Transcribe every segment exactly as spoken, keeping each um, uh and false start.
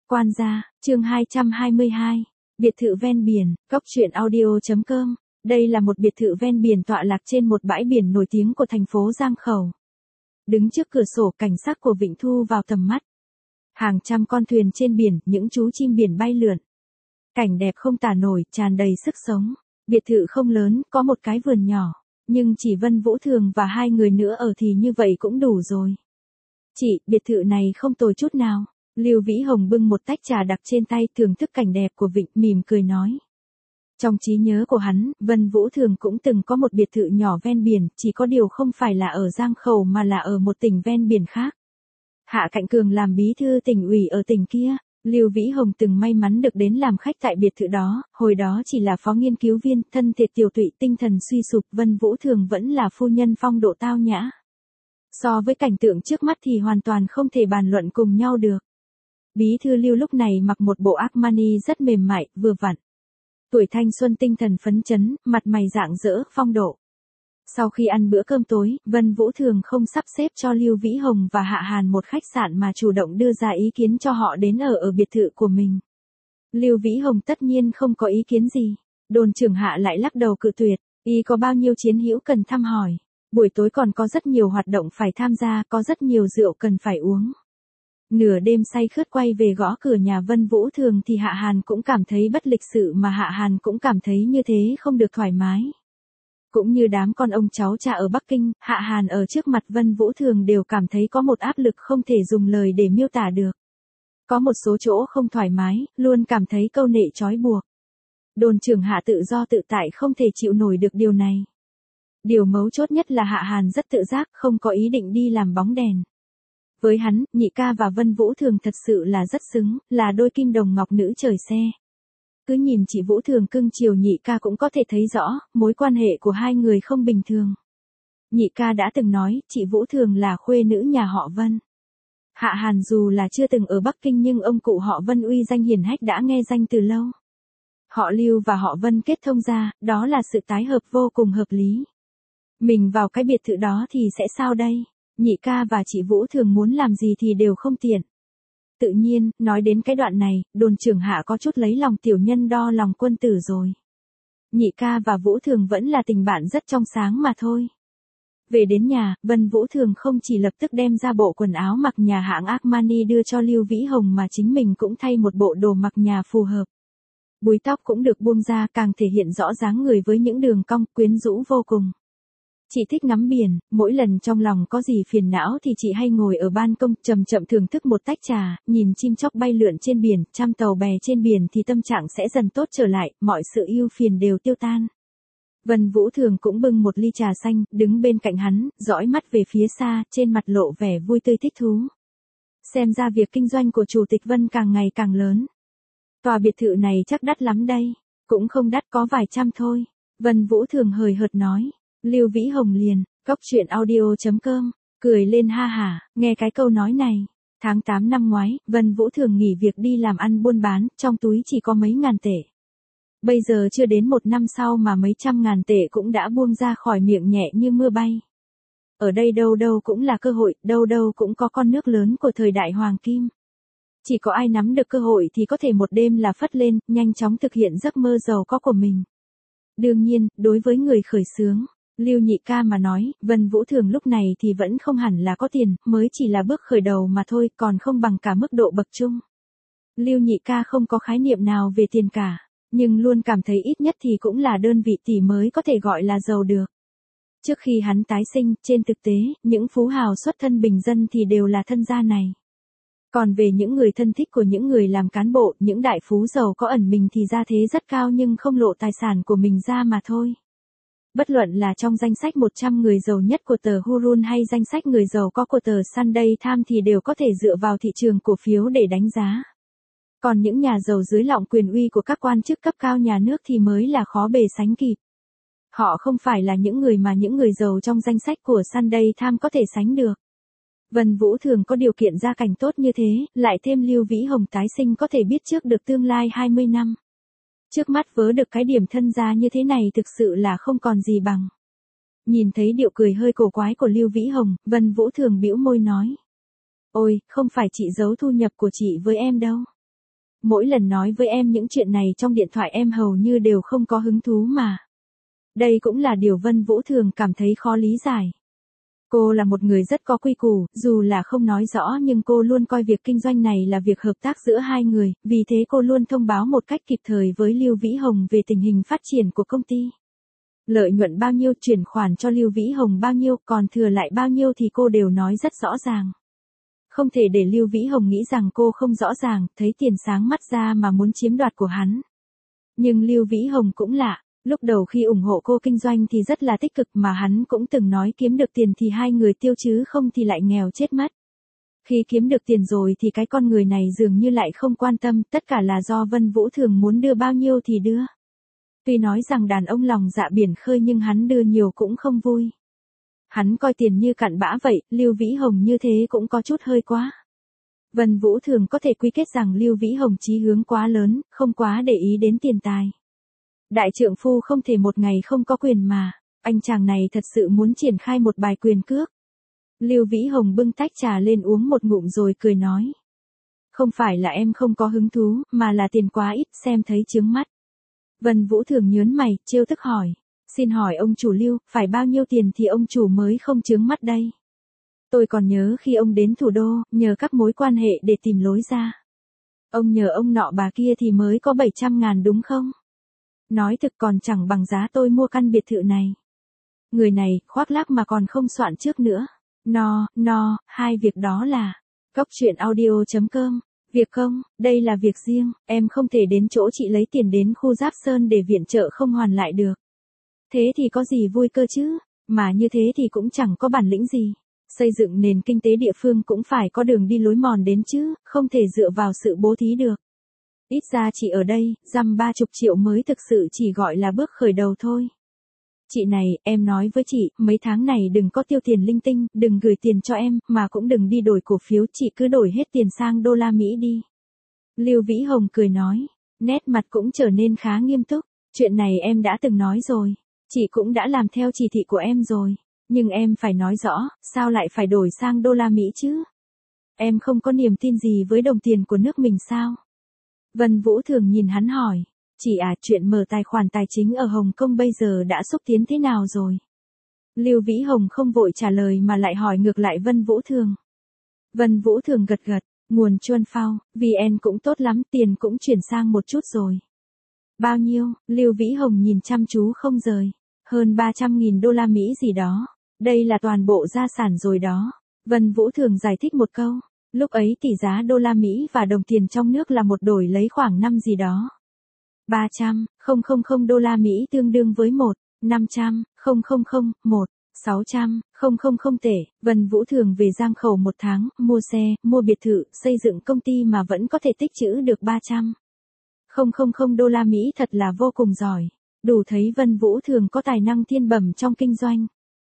Quan gia, chương hai trăm hai mươi hai. Biệt thự ven biển, góc truyện audio chấm com. Đây là một biệt thự ven biển tọa lạc trên một bãi biển nổi tiếng của thành phố Giang Khẩu. Đứng trước cửa sổ, cảnh sắc của vịnh thu vào tầm mắt. Hàng trăm con thuyền trên biển, những chú chim biển bay lượn. Cảnh đẹp không tả nổi, tràn đầy sức sống. Biệt thự không lớn, có một cái vườn nhỏ, nhưng chỉ Vân Vũ Thường và hai người nữa ở thì như vậy cũng đủ rồi. Chị, biệt thự này không tồi chút nào. Lưu Vĩ Hồng bưng một tách trà đặc trên tay, thưởng thức cảnh đẹp của vịnh, mỉm cười nói. Trong trí nhớ của hắn, Vân Vũ Thường cũng từng có một biệt thự nhỏ ven biển, chỉ có điều không phải là ở Giang Khẩu mà là ở một tỉnh ven biển khác. Hạ Cạnh Cường làm bí thư tỉnh ủy ở tỉnh kia, Lưu Vĩ Hồng từng may mắn được đến làm khách tại biệt thự đó, hồi đó chỉ là phó nghiên cứu viên, thân thể tiểu tụy, tinh thần suy sụp, Vân Vũ Thường vẫn là phu nhân phong độ tao nhã. So với cảnh tượng trước mắt thì hoàn toàn không thể bàn luận cùng nhau được. Bí thư Lưu lúc này mặc một bộ Armani rất mềm mại, vừa vặn. Tuổi thanh xuân, tinh thần phấn chấn, mặt mày rạng rỡ, phong độ. Sau khi ăn bữa cơm tối, Vân Vũ Thường không sắp xếp cho Lưu Vĩ Hồng và Hạ Hàn một khách sạn mà chủ động đưa ra ý kiến cho họ đến ở ở biệt thự của mình. Lưu Vĩ Hồng tất nhiên không có ý kiến gì. Đồn trưởng Hạ lại lắc đầu cự tuyệt, y có bao nhiêu chiến hữu cần thăm hỏi. Buổi tối còn có rất nhiều hoạt động phải tham gia, có rất nhiều rượu cần phải uống. Nửa đêm say khướt quay về gõ cửa nhà Vân Vũ Thường thì Hạ Hàn cũng cảm thấy bất lịch sự, mà Hạ Hàn cũng cảm thấy như thế không được thoải mái. Cũng như đám con ông cháu cha ở Bắc Kinh, Hạ Hàn ở trước mặt Vân Vũ Thường đều cảm thấy có một áp lực không thể dùng lời để miêu tả được. Có một số chỗ không thoải mái, luôn cảm thấy câu nệ trói buộc. Đồn trưởng Hạ tự do tự tại không thể chịu nổi được điều này. Điều mấu chốt nhất là Hạ Hàn rất tự giác, không có ý định đi làm bóng đèn. Với hắn, nhị ca và Vân Vũ Thường thật sự là rất xứng, là đôi kim đồng ngọc nữ trời xe. Cứ nhìn chị Vũ Thường cưng chiều nhị ca cũng có thể thấy rõ, mối quan hệ của hai người không bình thường. Nhị ca đã từng nói, chị Vũ Thường là khuê nữ nhà họ Vân. Hạ Hàn dù là chưa từng ở Bắc Kinh nhưng ông cụ họ Vân uy danh hiển hách đã nghe danh từ lâu. Họ Lưu và họ Vân kết thông ra, đó là sự tái hợp vô cùng hợp lý. Mình vào cái biệt thự đó thì sẽ sao đây? Nhị ca và chị Vũ Thường muốn làm gì thì đều không tiện. Tự nhiên, nói đến cái đoạn này, đồn trưởng Hạ có chút lấy lòng tiểu nhân đo lòng quân tử rồi. Nhị ca và Vũ Thường vẫn là tình bạn rất trong sáng mà thôi. Về đến nhà, Vân Vũ Thường không chỉ lập tức đem ra bộ quần áo mặc nhà hãng Armani đưa cho Lưu Vĩ Hồng mà chính mình cũng thay một bộ đồ mặc nhà phù hợp. Búi tóc cũng được buông ra, càng thể hiện rõ dáng người với những đường cong quyến rũ vô cùng. Chị thích ngắm biển, mỗi lần trong lòng có gì phiền não thì chị hay ngồi ở ban công, chậm chậm thưởng thức một tách trà, nhìn chim chóc bay lượn trên biển, trăm tàu bè trên biển thì tâm trạng sẽ dần tốt trở lại, mọi sự ưu phiền đều tiêu tan. Vân Vũ Thường cũng bưng một ly trà xanh, đứng bên cạnh hắn, dõi mắt về phía xa, trên mặt lộ vẻ vui tươi thích thú. Xem ra việc kinh doanh của chủ tịch Vân càng ngày càng lớn. Tòa biệt thự này chắc đắt lắm đây. Cũng không đắt, có vài trăm thôi. Vân Vũ Thường hời hợt nói. Lưu Vĩ Hồng liền, góc truyện audio chấm com, cười lên ha hả, nghe cái câu nói này. Tháng tám năm ngoái, Vân Vũ Thường nghỉ việc đi làm ăn buôn bán, trong túi chỉ có mấy ngàn tệ. Bây giờ chưa đến một năm sau mà mấy trăm ngàn tệ cũng đã buông ra khỏi miệng nhẹ như mưa bay. Ở đây đâu đâu cũng là cơ hội, đâu đâu cũng có con nước lớn của thời đại Hoàng Kim. Chỉ có ai nắm được cơ hội thì có thể một đêm là phất lên, nhanh chóng thực hiện giấc mơ giàu có của mình. Đương nhiên, đối với người khởi xướng, Lưu nhị ca mà nói, Vân Vũ Thường lúc này thì vẫn không hẳn là có tiền, mới chỉ là bước khởi đầu mà thôi, còn không bằng cả mức độ bậc trung. Lưu nhị ca không có khái niệm nào về tiền cả, nhưng luôn cảm thấy ít nhất thì cũng là đơn vị tỷ mới có thể gọi là giàu được. Trước khi hắn tái sinh, trên thực tế, những phú hào xuất thân bình dân thì đều là thân gia này. Còn về những người thân thích của những người làm cán bộ, những đại phú giàu có ẩn mình thì gia thế rất cao nhưng không lộ tài sản của mình ra mà thôi. Bất luận là trong danh sách một trăm người giàu nhất của tờ Hurun hay danh sách người giàu có của tờ Sunday Times thì đều có thể dựa vào thị trường cổ phiếu để đánh giá. Còn những nhà giàu dưới lọng quyền uy của các quan chức cấp cao nhà nước thì mới là khó bề sánh kịp. Họ không phải là những người mà những người giàu trong danh sách của Sunday Times có thể sánh được. Vân Vũ Thường có điều kiện gia cảnh tốt như thế, lại thêm Lưu Vĩ Hồng tái sinh có thể biết trước được tương lai hai mươi năm. Trước mắt vớ được cái điểm thân gia như thế này thực sự là không còn gì bằng. Nhìn thấy điệu cười hơi cổ quái của Lưu Vĩ Hồng, Vân Vũ Thường bĩu môi nói. Ôi, không phải chị giấu thu nhập của chị với em đâu. mỗi lần nói với em những chuyện này trong điện thoại em hầu như đều không có hứng thú mà. Đây cũng là điều Vân Vũ Thường cảm thấy khó lý giải. Cô là một người rất có quy củ, dù là không nói rõ nhưng cô luôn coi việc kinh doanh này là việc hợp tác giữa hai người, vì thế cô luôn thông báo một cách kịp thời với Lưu Vĩ Hồng về tình hình phát triển của công ty. Lợi nhuận bao nhiêu, chuyển khoản cho Lưu Vĩ Hồng bao nhiêu, còn thừa lại bao nhiêu thì cô đều nói rất rõ ràng. Không thể để Lưu Vĩ Hồng nghĩ rằng cô không rõ ràng, thấy tiền sáng mắt ra mà muốn chiếm đoạt của hắn. Nhưng Lưu Vĩ Hồng cũng lạ. Lúc đầu khi ủng hộ cô kinh doanh thì rất là tích cực mà hắn cũng từng nói kiếm được tiền thì hai người tiêu chứ không thì lại nghèo chết mất. Khi kiếm được tiền rồi thì cái con người này dường như lại không quan tâm, tất cả là do Vân Vũ Thường muốn đưa bao nhiêu thì đưa. Tuy nói rằng đàn ông lòng dạ biển khơi nhưng hắn đưa nhiều cũng không vui. Hắn coi tiền như cặn bã vậy, Lưu Vĩ Hồng như thế cũng có chút hơi quá. Vân Vũ Thường có thể quy kết rằng Lưu Vĩ Hồng chí hướng quá lớn, không quá để ý đến tiền tài. Đại trượng phu không thể một ngày không có quyền mà, anh chàng này thật sự muốn triển khai một bài quyền cước. Lưu Vĩ Hồng bưng tách trà lên uống một ngụm rồi cười nói. Không phải là em không có hứng thú, mà là tiền quá ít, xem thấy chướng mắt. Vân Vũ Thường nhớn mày, trêu tức hỏi. Xin hỏi ông chủ Lưu, phải bao nhiêu tiền thì ông chủ mới không chướng mắt đây? Tôi còn nhớ khi ông đến thủ đô, nhờ các mối quan hệ để tìm lối ra. Ông nhờ ông nọ bà kia thì mới có bảy trăm ngàn đúng không? Nói thực còn chẳng bằng giá tôi mua căn biệt thự này. Người này, khoác lác mà còn không soạn trước nữa. No, no, hai việc đó là. Cóc truyện audio chấm com. Việc không, đây là việc riêng, em không thể đến chỗ chị lấy tiền đến khu Giáp Sơn để viện trợ không hoàn lại được. Thế thì có gì vui cơ chứ, mà như thế thì cũng chẳng có bản lĩnh gì. Xây dựng nền kinh tế địa phương cũng phải có đường đi lối mòn đến chứ, không thể dựa vào sự bố thí được. Ít ra chị ở đây, dăm ba chục triệu mới thực sự chỉ gọi là bước khởi đầu thôi. Chị này, em nói với chị, mấy tháng này đừng có tiêu tiền linh tinh, đừng gửi tiền cho em, mà cũng đừng đi đổi cổ phiếu, chị cứ đổi hết tiền sang đô la Mỹ đi. Lưu Vĩ Hồng cười nói, nét mặt cũng trở nên khá nghiêm túc, chuyện này em đã từng nói rồi, chị cũng đã làm theo chỉ thị của em rồi, nhưng em phải nói rõ, sao lại phải đổi sang đô la Mỹ chứ? Em không có niềm tin gì với đồng tiền của nước mình sao? Vân Vũ Thường nhìn hắn hỏi, chị à, chuyện mở tài khoản tài chính ở Hồng Kông bây giờ đã xúc tiến thế nào rồi? Lưu Vĩ Hồng không vội trả lời mà lại hỏi ngược lại Vân Vũ Thường. Vân Vũ Thường gật gật, nguồn Chuan Phao, vê en cũng tốt lắm, tiền cũng chuyển sang một chút rồi. Bao nhiêu? Lưu Vĩ Hồng nhìn chăm chú không rời. Hơn ba trăm nghìn đô la Mỹ gì đó. Đây là toàn bộ gia sản rồi đó. Vân Vũ Thường giải thích một câu. Lúc ấy tỷ giá đô la Mỹ và đồng tiền trong nước là một đổi lấy khoảng năm gì đó. ba trăm nghìn đô la Mỹ tương đương với một, năm trăm nghìn, một, sáu trăm nghìn tệ. Vân Vũ Thường về Giang Khẩu một tháng, mua xe, mua biệt thự, xây dựng công ty mà vẫn có thể tích trữ được ba trăm nghìn đô la Mỹ thật là vô cùng giỏi. Đủ thấy Vân Vũ Thường có tài năng thiên bẩm trong kinh doanh.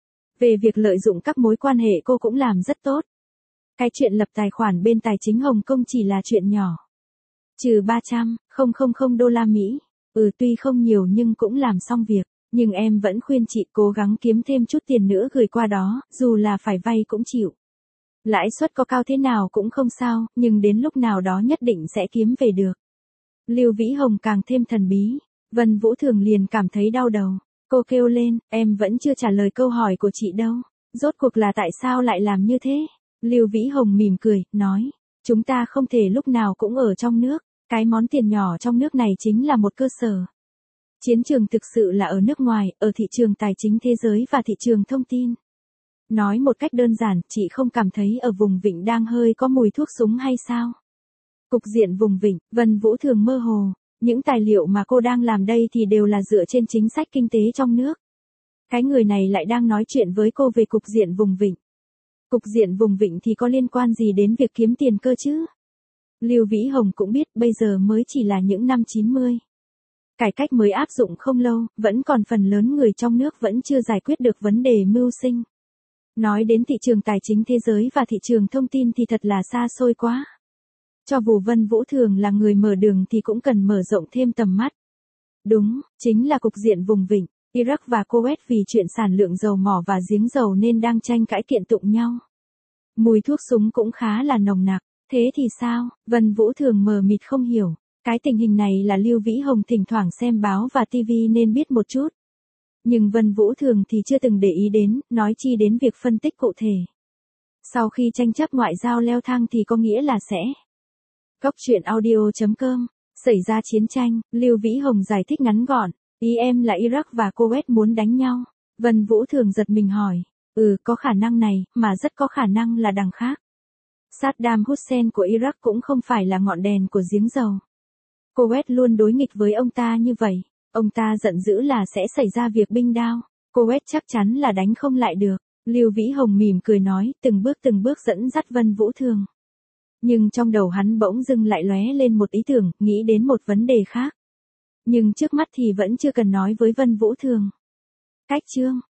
Về việc lợi dụng các mối quan hệ cô cũng làm rất tốt. Cái chuyện lập tài khoản bên tài chính Hồng Kông chỉ là chuyện nhỏ. Trừ ba trăm nghìn đô la Mỹ, ừ tuy không nhiều nhưng cũng làm xong việc, nhưng em vẫn khuyên chị cố gắng kiếm thêm chút tiền nữa gửi qua đó, dù là phải vay cũng chịu. Lãi suất có cao thế nào cũng không sao, nhưng đến lúc nào đó nhất định sẽ kiếm về được. Lưu Vĩ Hồng càng thêm thần bí, Vân Vũ Thường liền cảm thấy đau đầu. Cô kêu lên, em vẫn chưa trả lời câu hỏi của chị đâu. Rốt cuộc là tại sao lại làm như thế? Lưu Vĩ Hồng mỉm cười, nói, chúng ta không thể lúc nào cũng ở trong nước. Cái món tiền nhỏ trong nước này chính là một cơ sở. Chiến trường thực sự là ở nước ngoài, ở thị trường tài chính thế giới và thị trường thông tin. Nói một cách đơn giản, chị không cảm thấy ở vùng Vịnh đang hơi có mùi thuốc súng hay sao? Cục diện vùng Vịnh, Vân Vũ Thường mơ hồ. Những tài liệu mà cô đang làm đây thì đều là dựa trên chính sách kinh tế trong nước. Cái người này lại đang nói chuyện với cô về cục diện vùng Vịnh. Cục diện vùng Vịnh thì có liên quan gì đến việc kiếm tiền cơ chứ? Lưu Vĩ Hồng cũng biết bây giờ mới chỉ là những năm chín mươi. Cải cách mới áp dụng không lâu, vẫn còn phần lớn người trong nước vẫn chưa giải quyết được vấn đề mưu sinh. Nói đến thị trường tài chính thế giới và thị trường thông tin thì thật là xa xôi quá. Cho dù Vân Vũ Thường là người mở đường thì cũng cần mở rộng thêm tầm mắt. Đúng, chính là cục diện vùng Vịnh, Iraq và Kuwait vì chuyện sản lượng dầu mỏ và giếng dầu nên đang tranh cãi kiện tụng nhau. Mùi thuốc súng cũng khá là nồng nặc, thế thì sao? Vân Vũ Thường mờ mịt không hiểu. Cái tình hình này là Lưu Vĩ Hồng thỉnh thoảng xem báo và ti vi nên biết một chút. Nhưng Vân Vũ Thường thì chưa từng để ý đến, nói chi đến việc phân tích cụ thể. Sau khi tranh chấp ngoại giao leo thang thì có nghĩa là sẽ. Cốc truyện audio chấm com, xảy ra chiến tranh, Lưu Vĩ Hồng giải thích ngắn gọn, ý em là Iraq và Kuwait muốn đánh nhau. Vân Vũ Thường giật mình hỏi, ừ có khả năng này, mà rất có khả năng là đằng khác. Saddam Hussein của Iraq cũng không phải là ngọn đèn của giếng dầu. Kuwait luôn đối nghịch với ông ta như vậy, ông ta giận dữ là sẽ xảy ra việc binh đao, Kuwait chắc chắn là đánh không lại được. Lưu Vĩ Hồng mỉm cười nói, từng bước từng bước dẫn dắt Vân Vũ Thường. Nhưng trong đầu hắn bỗng dưng lại lóe lên một ý tưởng, nghĩ đến một vấn đề khác. Nhưng trước mắt thì vẫn chưa cần nói với Vân Vũ Thường. Cách chương